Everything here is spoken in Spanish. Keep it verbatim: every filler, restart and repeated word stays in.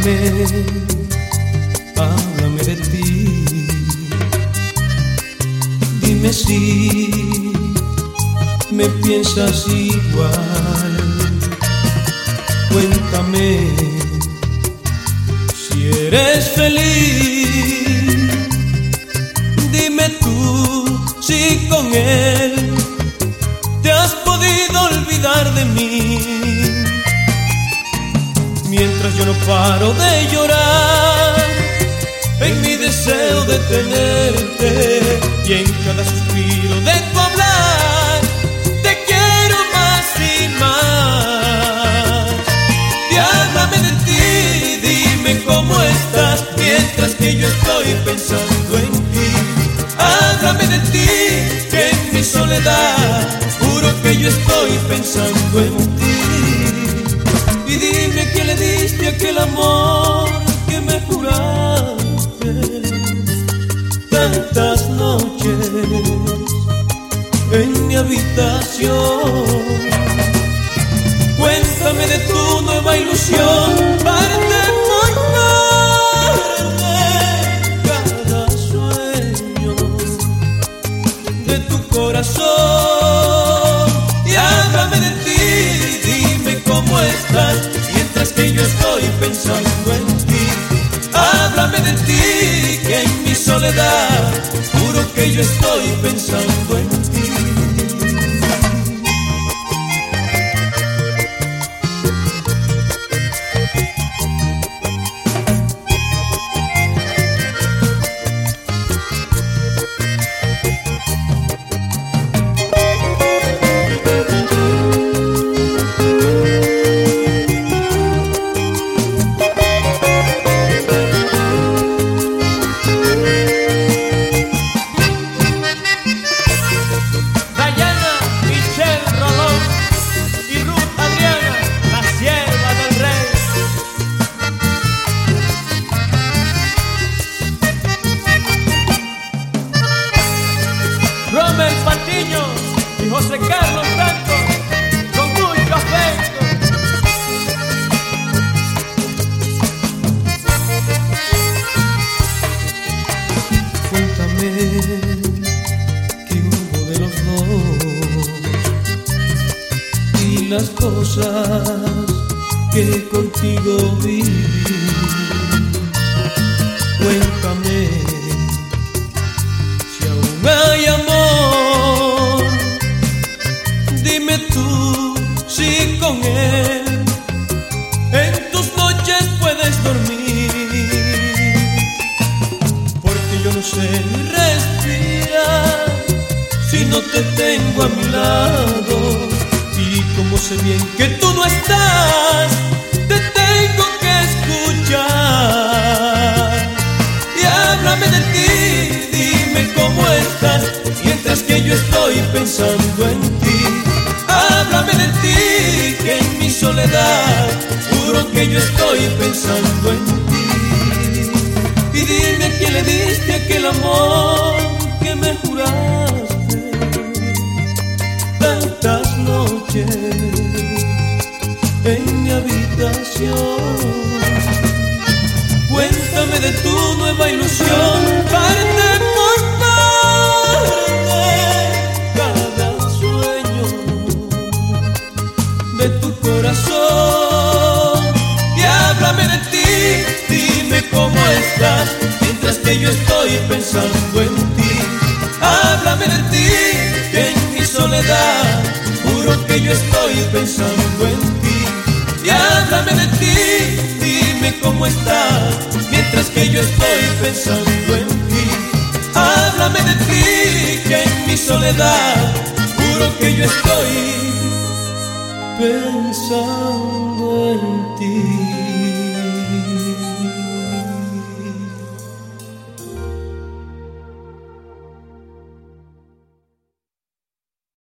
Cuéntame, háblame de ti. Dime si me piensas igual. Cuéntame si eres feliz. Dime tú si con él te has podido olvidar de mí. Mientras yo no paro de llorar en mi deseo de tenerte, y en cada suspiro de tu hablar te quiero más y más. Y háblame de ti, dime cómo estás, mientras que yo estoy pensando en ti. Háblame de ti, que en mi soledad juro que yo estoy pensando en ti. Y dime que le diste aquel amor que me juraste tantas noches en mi habitación. Cuéntame de tu nueva ilusión, parte por parte cada sueño de tu corazón. Y háblame de ti, dime cómo estás, mientras que yo estoy pensando en ti. Háblame de ti, que en mi soledad juro que yo estoy pensando en ti. Romel Patiño y José Carlos Franco, con mucho afecto. Cuéntame qué hubo de los dos y las cosas que contigo viví. Cuéntame si aún hay amor. Dime tú si con él en tus noches puedes dormir, porque yo no sé ni respirar si no te tengo a mi lado. Y como sé bien que tú no estás, te tengo que escuchar. Y háblame de ti, dime cómo estás, mientras que yo estoy pensando en ti. Háblame de ti, que en mi soledad juro que yo estoy pensando en ti. Y dime a quién le diste aquel amor que me juraste tantas noches en mi habitación. Cuéntame de tu nueva ilusión, parte por parte cada sueño de tu corazón. Y háblame de ti, dime cómo estás, mientras que yo estoy pensando en ti. Háblame de ti, que en mi soledad juro que yo estoy pensando en ti. Y háblame de ti, dime cómo estás, mientras que yo estoy pensando en ti. Háblame de ti, que en mi soledad juro que yo estoy pensando en ti.